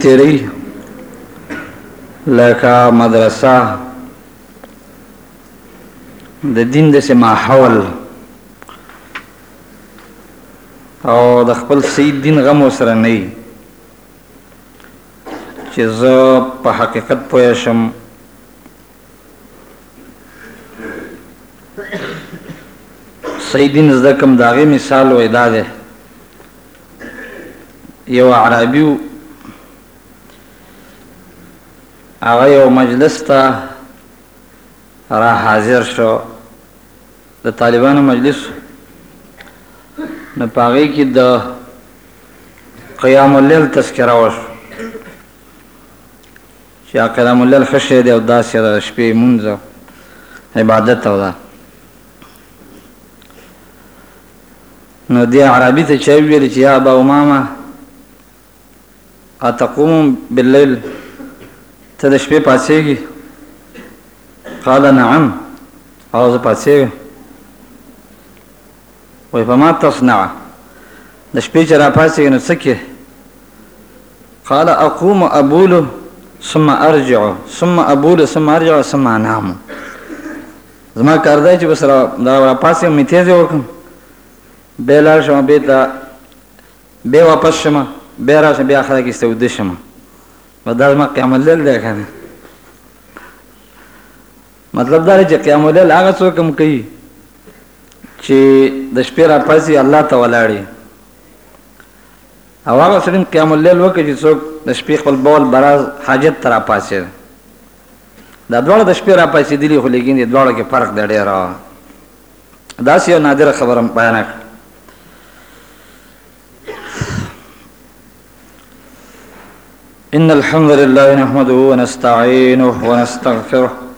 تیری لکه مدرسه د دین داسې ماحول او د خپل سید دین غم ورسره نه وي چې زه په حقیقت پوه شم سید دین زده کم د هغې مثال وایي دا دی یو عربي و هغه یو مجلس ته را حاضر شو د طالبانو مجلس نو په هغې کې د قیام اللیل تذکره وشو چې قیام اللیل ښه شی دی او داسې د شپې لمونځ عبادت او ده نو دې عربي ته چا وویل چې یا ابا امامه اتقوم باللیل ته د شپې پاڅېږي قال نعم او زه پاڅېږم وایي فما تصنع د شپې چې را پاڅېږي نو څه کې قال اقوم ابول ثم ارجع ثم ابول ثم ارجع ثم انام زما کار دی چې بس را پاڅېږم مې تیزې وکړم بیا لاړ شم بېرته بیا واپس شم بیا راشم بیا اخره کې استوده شم دا زما قیام اللیل دی که نه مطلب دا دی چې قیام اللیل هغه څوک هم کوي چې د شپې را پاڅي الله ته ولاړي او هغه سړي قیام اللیل وکړي چې څوک د شپې خپل بول براز حاجت ته را پاڅي دا دواړه د شپې را پاڅېدلي خو لیکن دې دواړو کې فرق دی ډېر داسې یو نادره خبره بیانه کړه إن الحمد لله نحمده ونستعينه ونستغفره